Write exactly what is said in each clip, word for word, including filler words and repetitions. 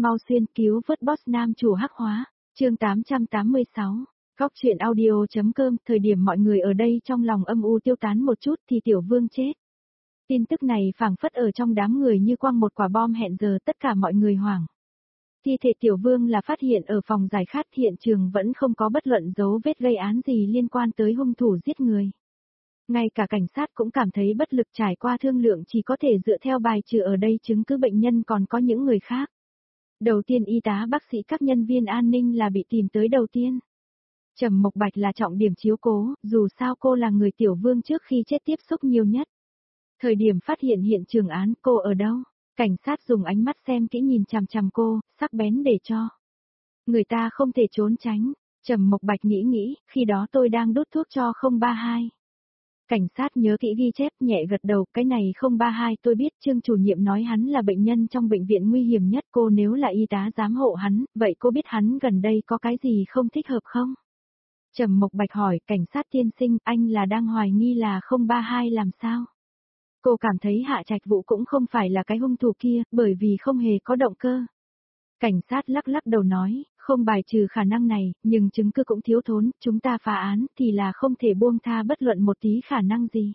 mau xuyên cứu vớt boss nam chủ hắc hóa, chương tám trăm tám mươi sáu. Góc truyện audio.com, thời điểm mọi người ở đây trong lòng âm u tiêu tán một chút thì Tiểu Vương chết. Tin tức này phảng phất ở trong đám người như quăng một quả bom hẹn giờ, tất cả mọi người hoảng. Thi thể Tiểu Vương là phát hiện ở phòng giải khát, hiện trường vẫn không có bất luận dấu vết gây án gì liên quan tới hung thủ giết người. Ngay cả cảnh sát cũng cảm thấy bất lực, trải qua thương lượng chỉ có thể dựa theo bài trừ ở đây chứng cứ bệnh nhân còn có những người khác. Đầu tiên y tá, bác sĩ, các nhân viên an ninh là bị tìm tới đầu tiên. Trầm Mộc Bạch là trọng điểm chiếu cố, dù sao cô là người Tiểu Vương trước khi chết tiếp xúc nhiều nhất. Thời điểm phát hiện hiện trường án, cô ở đâu? Cảnh sát dùng ánh mắt xem kỹ nhìn chằm chằm cô, sắc bén để cho người ta không thể trốn tránh. Trầm Mộc Bạch nghĩ nghĩ, khi đó tôi đang đút thuốc cho không ba hai. Cảnh sát nhớ kỹ ghi chép, nhẹ gật đầu, cái này không ba hai tôi biết, Trương chủ nhiệm nói hắn là bệnh nhân trong bệnh viện nguy hiểm nhất, cô nếu là y tá giám hộ hắn, vậy cô biết hắn gần đây có cái gì không thích hợp không? Trầm Mộc Bạch hỏi, cảnh sát tiên sinh, anh là đang hoài nghi là không ba hai làm sao? Cô cảm thấy Hạ Trạch Vũ cũng không phải là cái hung thủ kia, bởi vì không hề có động cơ. Cảnh sát lắc lắc đầu nói, không bài trừ khả năng này, nhưng chứng cứ cũng thiếu thốn, chúng ta phá án thì là không thể buông tha bất luận một tí khả năng gì.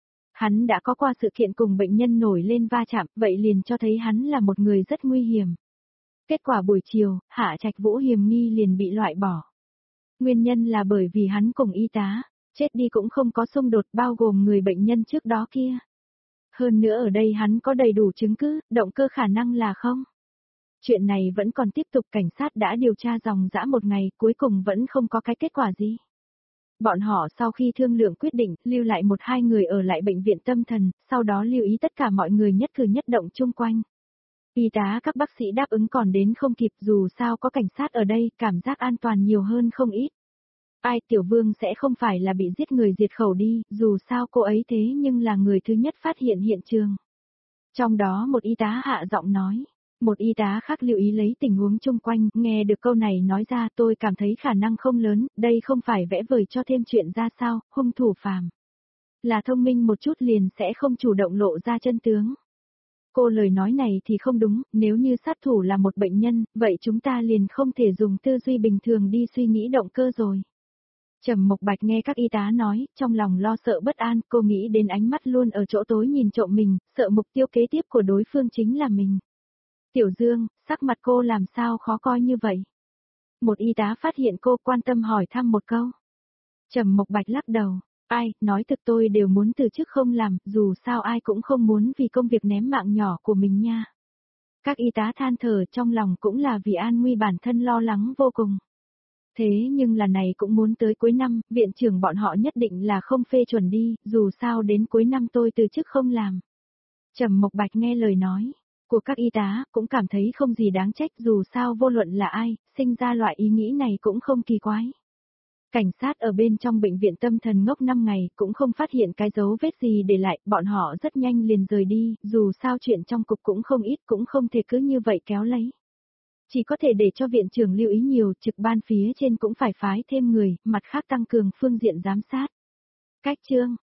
Hắn đã có qua sự kiện cùng bệnh nhân nổi lên va chạm, vậy liền cho thấy hắn là một người rất nguy hiểm. Kết quả buổi chiều, Hạ Trạch Vũ hiểm nghi liền bị loại bỏ. Nguyên nhân là bởi vì hắn cùng y tá, chết đi cũng không có xung đột bao gồm người bệnh nhân trước đó kia. Hơn nữa ở đây hắn có đầy đủ chứng cứ, động cơ khả năng là không. Chuyện này vẫn còn tiếp tục, cảnh sát đã điều tra dòng dã một ngày, cuối cùng vẫn không có cái kết quả gì. Bọn họ sau khi thương lượng quyết định, lưu lại một hai người ở lại bệnh viện tâm thần, sau đó lưu ý tất cả mọi người nhất cử nhất động chung quanh. Y tá, các bác sĩ đáp ứng còn đến không kịp, dù sao có cảnh sát ở đây, cảm giác an toàn nhiều hơn không ít. Ai, Tiểu Vương sẽ không phải là bị giết người diệt khẩu đi, dù sao cô ấy thế nhưng là người thứ nhất phát hiện hiện trường. Trong đó một y tá hạ giọng nói. Một y tá khác lưu ý lấy tình huống chung quanh, nghe được câu này nói ra, tôi cảm thấy khả năng không lớn, đây không phải vẽ vời cho thêm chuyện ra sao, hung thủ phàm là thông minh một chút liền sẽ không chủ động lộ ra chân tướng. Cô lời nói này thì không đúng, nếu như sát thủ là một bệnh nhân, vậy chúng ta liền không thể dùng tư duy bình thường đi suy nghĩ động cơ rồi. Trầm Mộc Bạch nghe các y tá nói, trong lòng lo sợ bất an, cô nghĩ đến ánh mắt luôn ở chỗ tối nhìn trộm mình, sợ mục tiêu kế tiếp của đối phương chính là mình. Tiểu Dương, sắc mặt cô làm sao khó coi như vậy? Một y tá phát hiện cô, quan tâm hỏi thăm một câu. Trầm Mộc Bạch lắc đầu, ai, nói thực tôi đều muốn từ chức không làm, dù sao ai cũng không muốn vì công việc ném mạng nhỏ của mình nha. Các y tá than thở, trong lòng cũng là vì an nguy bản thân lo lắng vô cùng. Thế nhưng là này cũng muốn tới cuối năm, viện trưởng bọn họ nhất định là không phê chuẩn đi, dù sao đến cuối năm tôi từ chức không làm. Trầm Mộc Bạch nghe lời nói của các y tá, cũng cảm thấy không gì đáng trách, dù sao vô luận là ai, sinh ra loại ý nghĩ này cũng không kỳ quái. Cảnh sát ở bên trong bệnh viện tâm thần ngốc năm ngày, cũng không phát hiện cái dấu vết gì để lại, bọn họ rất nhanh liền rời đi, dù sao chuyện trong cục cũng không ít, cũng không thể cứ như vậy kéo lấy. Chỉ có thể để cho viện trưởng lưu ý nhiều, trực ban phía trên cũng phải phái thêm người, mặt khác tăng cường phương diện giám sát. Cách chương